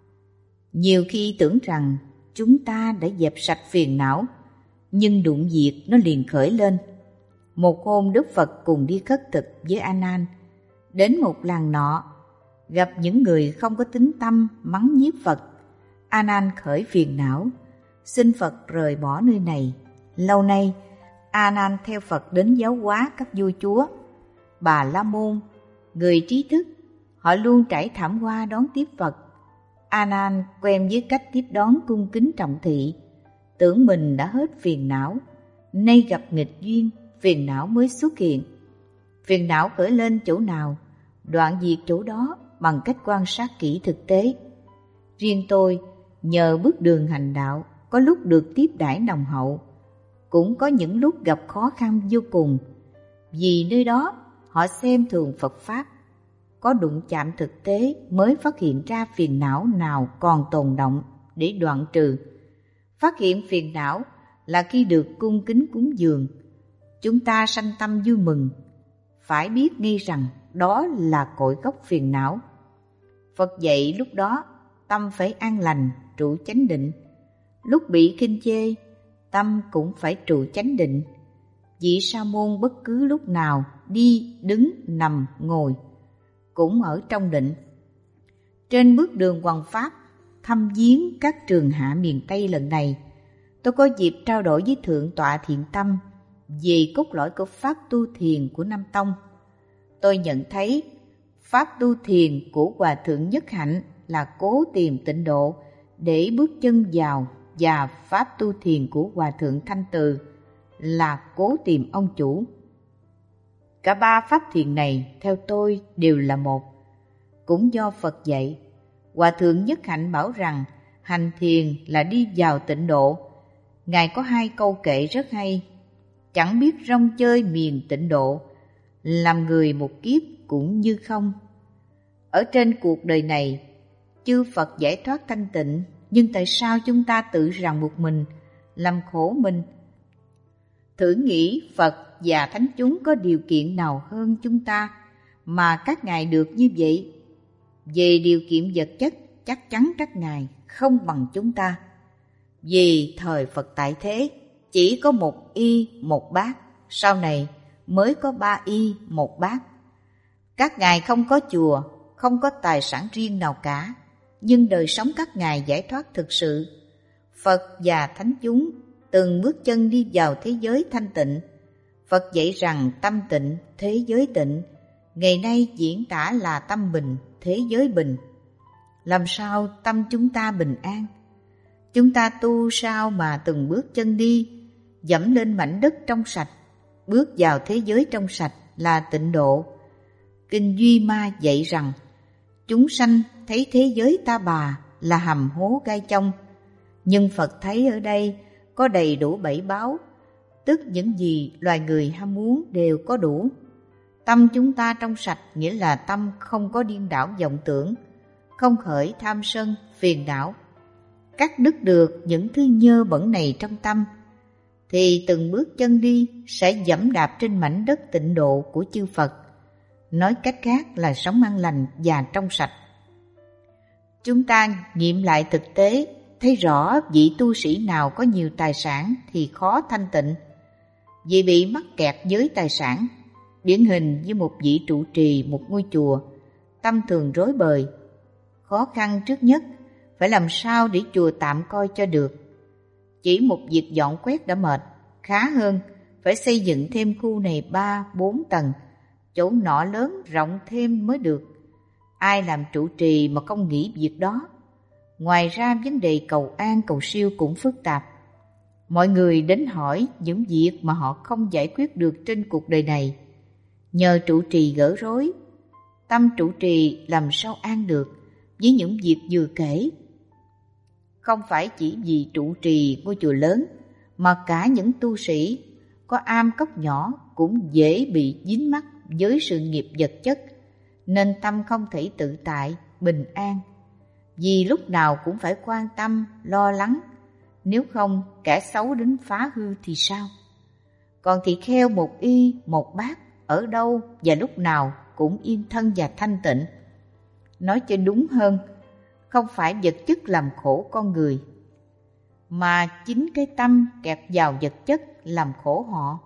S1: Nhiều khi tưởng rằng chúng ta đã dẹp sạch phiền não, nhưng đụng việc nó liền khởi lên. Một hôm Đức Phật cùng đi khất thực với A Nan, đến một làng nọ, gặp những người không có tín tâm mắng nhiếc Phật. A Nan khởi phiền não, xin Phật rời bỏ nơi này. Lâu nay A Nan theo Phật đến giáo hóa các vua chúa, Bà La Môn, người trí thức, họ luôn trải thảm hoa đón tiếp Phật. A Nan quen với cách tiếp đón cung kính trọng thị, tưởng mình đã hết phiền não, nay gặp nghịch duyên, phiền não mới xuất hiện. Phiền não khởi lên chỗ nào, đoạn diệt chỗ đó bằng cách quan sát kỹ thực tế. Riêng tôi, nhờ bước đường hành đạo, có lúc được tiếp đãi nồng hậu, cũng có những lúc gặp khó khăn vô cùng, vì nơi đó họ xem thường Phật Pháp. Có đụng chạm thực tế mới phát hiện ra phiền não nào còn tồn động để đoạn trừ. Phát hiện phiền não là khi được cung kính cúng dường, chúng ta sanh tâm vui mừng, phải biết nghi rằng đó là cội gốc phiền não. Phật dạy lúc đó tâm phải an lành, trụ chánh định. Lúc bị khinh chê, tâm cũng phải trụ chánh định. vị sa môn bất cứ lúc nào đi, đứng, nằm, ngồi cũng ở trong định. Trên bước đường hoằng pháp thăm viếng các trường hạ miền Tây lần này, tôi có dịp trao đổi với Thượng tọa Thiện Tâm về cốt lõi của pháp tu thiền của Nam Tông. Tôi nhận thấy pháp tu thiền của Hòa Thượng Nhất Hạnh là cố tìm tịnh độ để bước chân vào, và pháp tu thiền của Hòa Thượng Thanh Từ là cố tìm ông chủ. Cả ba pháp thiền này theo tôi đều là một. Cũng do Phật dạy, Hòa Thượng Nhất Hạnh bảo rằng hành thiền là đi vào tịnh độ. Ngài có hai câu kệ rất hay: chẳng biết rong chơi miền tịnh độ, làm người một kiếp cũng như không. Ở trên cuộc đời này, chư Phật giải thoát thanh tịnh, nhưng tại sao chúng ta tự ràng buộc mình, làm khổ mình? Thử nghĩ Phật và thánh chúng có điều kiện nào hơn chúng ta mà các ngài được như vậy? Về điều kiện vật chất, chắc chắn các ngài không bằng chúng ta. Vì thời Phật tại thế chỉ có một y một bát, sau này mới có ba y một bát. Các ngài không có chùa, không có tài sản riêng nào cả, nhưng đời sống các ngài giải thoát thực sự. Phật và thánh chúng từng bước chân đi vào thế giới thanh tịnh. Phật dạy rằng tâm tịnh, thế giới tịnh. Ngày nay diễn tả là tâm bình, thế giới bình. Làm sao tâm chúng ta bình an? Chúng ta tu sao mà từng bước chân đi, dẫm lên mảnh đất trong sạch, bước vào thế giới trong sạch là tịnh độ. Kinh Duy Ma dạy rằng chúng sanh thấy thế giới ta bà là hầm hố gai trong, nhưng Phật thấy ở đây có đầy đủ bảy báo, tức những gì loài người ham muốn đều có đủ. Tâm chúng ta trong sạch nghĩa là tâm không có điên đảo vọng tưởng, không khởi tham sân, phiền não. Cắt đứt được những thứ nhơ bẩn này trong tâm, thì từng bước chân đi sẽ dẫm đạp trên mảnh đất tịnh độ của chư Phật. Nói cách khác là sống an lành và trong sạch. Chúng ta nghiệm lại thực tế, thấy rõ vị tu sĩ nào có nhiều tài sản thì khó thanh tịnh, vì bị mắc kẹt với tài sản. Điển hình như một vị trụ trì một ngôi chùa, tâm thường rối bời. Khó khăn trước nhất phải làm sao để chùa tạm coi cho được. Chỉ một việc dọn quét đã mệt, khá hơn phải xây dựng thêm khu này ba, bốn tầng, chỗ nọ lớn rộng thêm mới được. Ai làm trụ trì mà không nghĩ việc đó? Ngoài ra vấn đề cầu an cầu siêu cũng phức tạp. Mọi người đến hỏi những việc mà họ không giải quyết được trên cuộc đời này, nhờ trụ trì gỡ rối. Tâm trụ trì làm sao an được với những việc vừa kể? Không phải chỉ vì trụ trì ngôi chùa lớn, mà cả những tu sĩ có am cốc nhỏ cũng dễ bị dính mắc với sự nghiệp vật chất, nên tâm không thể tự tại, bình an. Vì lúc nào cũng phải quan tâm, lo lắng, nếu không kẻ xấu đến phá hư thì sao? Còn thì kheo một y, một bát, ở đâu và lúc nào cũng yên thân và thanh tịnh. Nói cho đúng hơn, không phải vật chất làm khổ con người, mà chính cái tâm kẹt vào vật chất làm khổ họ.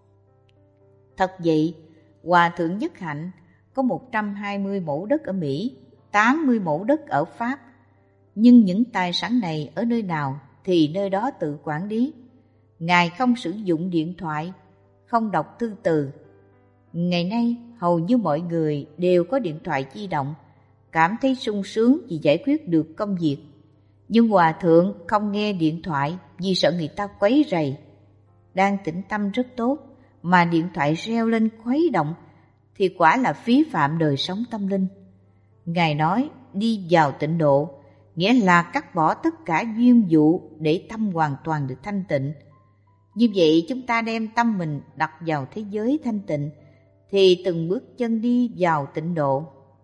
S1: Thật vậy, Hòa Thượng Nhất Hạnh có một trăm hai mươi mẫu đất ở Mỹ, tám mươi mẫu đất ở Pháp, nhưng những tài sản này ở nơi nào thì nơi đó tự quản lý. Ngài không sử dụng điện thoại, không đọc thư từ. Ngày nay hầu như mọi người đều có điện thoại di động, cảm thấy sung sướng vì giải quyết được công việc. Nhưng Hòa Thượng không nghe điện thoại vì sợ người ta quấy rầy. Đang tĩnh tâm rất tốt mà điện thoại reo lên khuấy động thì quả là phí phạm đời sống tâm linh. Ngài nói đi vào tịnh độ nghĩa là cắt bỏ tất cả duyên vụ để tâm hoàn toàn được thanh tịnh. Như vậy chúng ta đem tâm mình đặt vào thế giới thanh tịnh thì từng bước chân đi vào tịnh độ.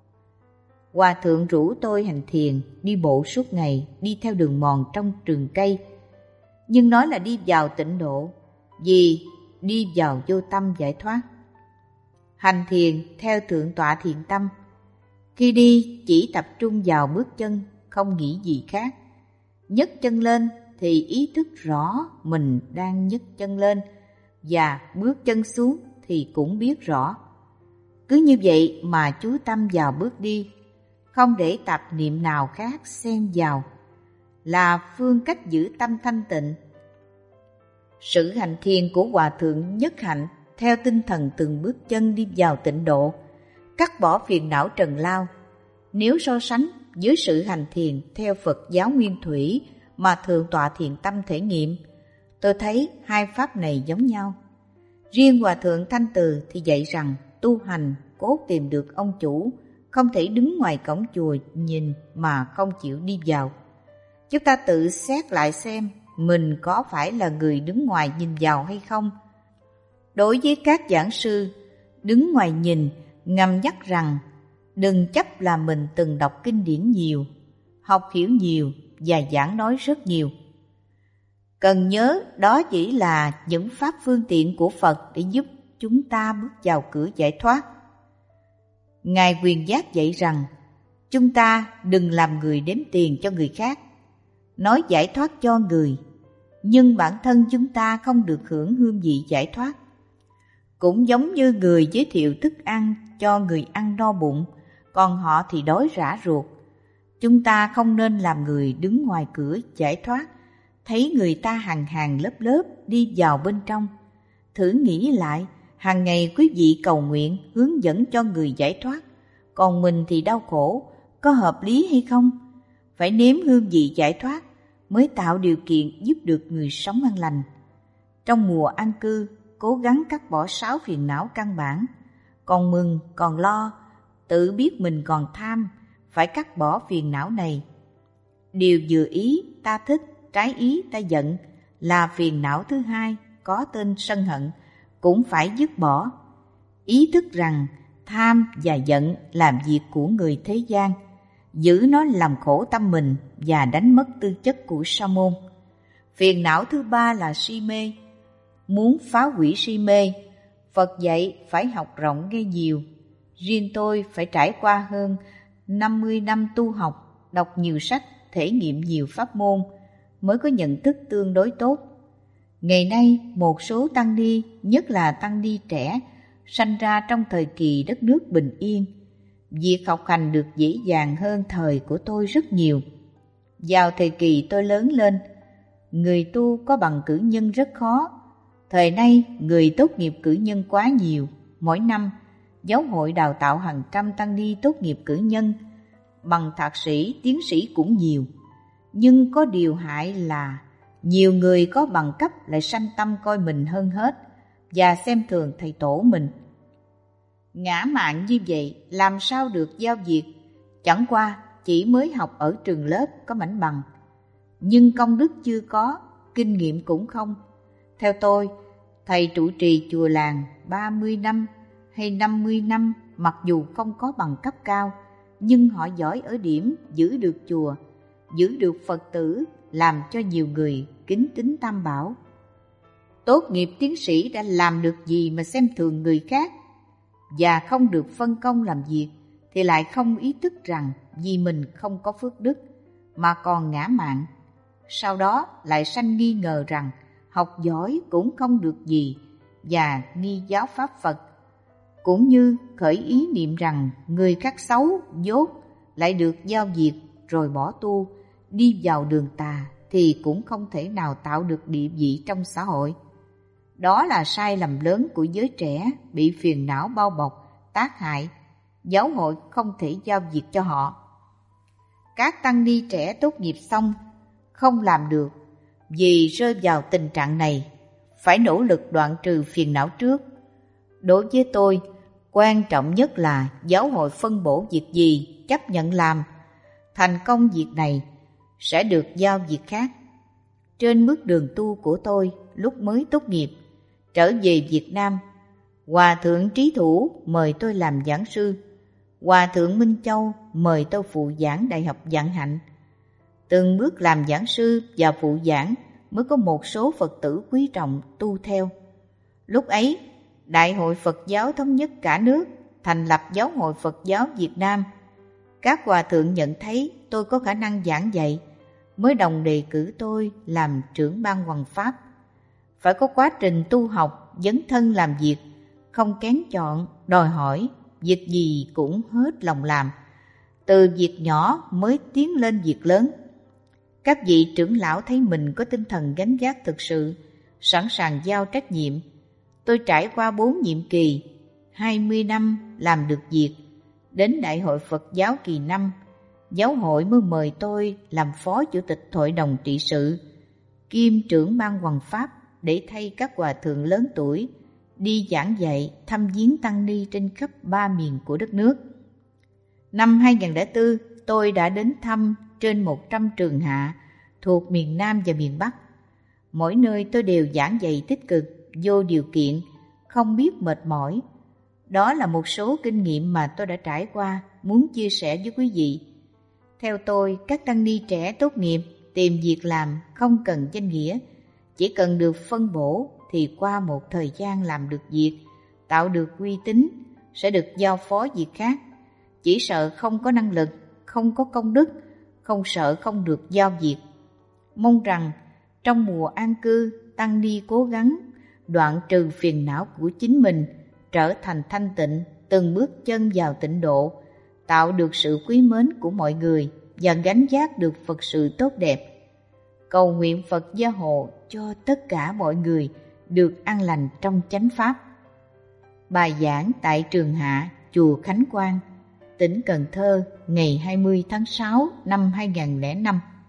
S1: Hòa Thượng rủ tôi hành thiền, đi bộ suốt ngày, đi theo đường mòn trong rừng cây. Nhưng nói là đi vào tịnh độ, vì đi vào vô tâm giải thoát. Hành thiền theo Thượng tọa Thiện Tâm, khi đi chỉ tập trung vào bước chân, không nghĩ gì khác. Nhấc chân lên thì ý thức rõ mình đang nhấc chân lên, và bước chân xuống thì cũng biết rõ. Cứ như vậy mà chú tâm vào bước đi, không để tạp niệm nào khác xen vào, là phương cách giữ tâm thanh tịnh. Sự hành thiền của Hòa Thượng Nhất Hạnh theo tinh thần từng bước chân đi vào tịnh độ, cắt bỏ phiền não trần lao. Nếu so sánh với sự hành thiền theo Phật giáo Nguyên Thủy mà Thượng tọa Thiện Tâm thể nghiệm, tôi thấy hai pháp này giống nhau. Riêng Hòa Thượng Thanh Từ thì dạy rằng tu hành cố tìm được ông chủ, không thể đứng ngoài cổng chùa nhìn mà không chịu đi vào. Chúng ta tự xét lại xem mình có phải là người đứng ngoài nhìn vào hay không. Đối với các giảng sư, đứng ngoài nhìn ngầm nhắc rằng đừng chấp là mình từng đọc kinh điển nhiều, học hiểu nhiều và giảng nói rất nhiều. Cần nhớ đó chỉ là những pháp phương tiện của Phật để giúp chúng ta bước vào cửa giải thoát. Ngài Quyền Giác dạy rằng chúng ta đừng làm người đếm tiền cho người khác, nói giải thoát cho người, nhưng bản thân chúng ta không được hưởng hương vị giải thoát. Cũng giống như người giới thiệu thức ăn cho người ăn no bụng, còn họ thì đói rã ruột. Chúng ta không nên làm người đứng ngoài cửa giải thoát, thấy người ta hàng hàng lớp lớp đi vào bên trong. Thử nghĩ lại, hàng ngày quý vị cầu nguyện hướng dẫn cho người giải thoát, còn mình thì đau khổ, có hợp lý hay không? Phải nếm hương vị giải thoát mới tạo điều kiện giúp được người sống an lành. Trong mùa an cư, cố gắng cắt bỏ sáu phiền não căn bản. Còn mừng, còn lo, tự biết mình còn tham, phải cắt bỏ phiền não này. Điều vừa ý ta thích, trái ý ta giận là phiền não thứ hai có tên sân hận, cũng phải dứt bỏ. Ý thức rằng tham và giận làm việc của người thế gian, giữ nó làm khổ tâm mình và đánh mất tư chất của sa môn. Phiền não thứ ba là si mê. Muốn phá hủy si mê, Phật dạy phải học rộng nghe nhiều. Riêng tôi phải trải qua hơn năm mươi năm tu học, đọc nhiều sách, thể nghiệm nhiều pháp môn, mới có nhận thức tương đối tốt. Ngày nay, một số tăng ni, nhất là tăng ni trẻ, sanh ra trong thời kỳ đất nước bình yên. Việc học hành được dễ dàng hơn thời của tôi rất nhiều. Vào thời kỳ tôi lớn lên, người tu có bằng cử nhân rất khó. Thời nay, người tốt nghiệp cử nhân quá nhiều. Mỗi năm, giáo hội đào tạo hàng trăm tăng ni tốt nghiệp cử nhân, bằng thạc sĩ, tiến sĩ cũng nhiều. Nhưng có điều hại là nhiều người có bằng cấp lại sanh tâm coi mình hơn hết và xem thường thầy tổ mình. Ngã mạn như vậy làm sao được giao việc? Chẳng qua chỉ mới học ở trường lớp có mảnh bằng, nhưng công đức chưa có, kinh nghiệm cũng không. Theo tôi, thầy trụ trì chùa làng ba mươi năm hay năm mươi năm, mặc dù không có bằng cấp cao, nhưng họ giỏi ở điểm giữ được chùa, giữ được Phật tử, làm cho nhiều người kính tín Tam Bảo. Tốt nghiệp tiến sĩ đã làm được gì mà xem thường người khác, và không được phân công làm việc thì lại không ý thức rằng vì mình không có phước đức mà còn ngã mạn. Sau đó lại sanh nghi ngờ rằng học giỏi cũng không được gì và nghi giáo pháp Phật, cũng như khởi ý niệm rằng người khác xấu, dốt lại được giao việc rồi bỏ tu, đi vào đường tà thì cũng không thể nào tạo được địa vị trong xã hội. Đó là sai lầm lớn của giới trẻ bị phiền não bao bọc, tác hại. Giáo hội không thể giao việc cho họ. Các tăng ni trẻ tốt nghiệp xong không làm được vì rơi vào tình trạng này, phải nỗ lực đoạn trừ phiền não trước. Đối với tôi, quan trọng nhất là giáo hội phân bổ việc gì chấp nhận làm. Thành công việc này sẽ được giao việc khác. Trên bước đường tu của tôi lúc mới tốt nghiệp, trở về Việt Nam, Hòa Thượng Trí Thủ mời tôi làm giảng sư. Hòa Thượng Minh Châu mời tôi phụ giảng Đại học Vạn Hạnh. Từng bước làm giảng sư và phụ giảng mới có một số Phật tử quý trọng tu theo. Lúc ấy, Đại hội Phật giáo thống nhất cả nước thành lập Giáo hội Phật giáo Việt Nam. Các hòa thượng nhận thấy tôi có khả năng giảng dạy, mới đồng đề cử tôi làm trưởng ban hoằng pháp. Phải có quá trình tu học dấn thân làm việc, không kén chọn, đòi hỏi, việc gì cũng hết lòng làm. Từ việc nhỏ mới tiến lên việc lớn. Các vị trưởng lão thấy mình có tinh thần gánh vác thực sự, sẵn sàng giao trách nhiệm. Tôi trải qua bốn nhiệm kỳ, hai mươi năm làm được việc. Đến Đại hội Phật giáo kỳ năm, giáo hội mới mời tôi làm phó chủ tịch hội đồng trị sự, kiêm trưởng ban hoằng pháp để thay các hòa thượng lớn tuổi đi giảng dạy, thăm viếng tăng ni trên khắp ba miền của đất nước. Năm hai không không bốn, tôi đã đến thăm trên một trăm trường hạ thuộc miền Nam và miền Bắc. Mỗi nơi tôi đều giảng dạy tích cực, vô điều kiện, không biết mệt mỏi. Đó là một số kinh nghiệm mà tôi đã trải qua, muốn chia sẻ với quý vị. Theo tôi, các tăng ni trẻ tốt nghiệp, tìm việc làm không cần danh nghĩa, chỉ cần được phân bổ thì qua một thời gian làm được việc, tạo được uy tín, sẽ được giao phó việc khác. Chỉ sợ không có năng lực, không có công đức, không sợ không được giao việc. Mong rằng trong mùa an cư, tăng ni cố gắng đoạn trừ phiền não của chính mình, trở thành thanh tịnh, từng bước chân vào tịnh độ, tạo được sự quý mến của mọi người và gánh vác được Phật sự tốt đẹp. Cầu nguyện Phật gia hộ cho tất cả mọi người được an lành trong chánh pháp. Bài giảng tại Trường Hạ, chùa Khánh Quang, tỉnh Cần Thơ, ngày hai mươi tháng sáu năm hai nghìn không trăm lẻ năm.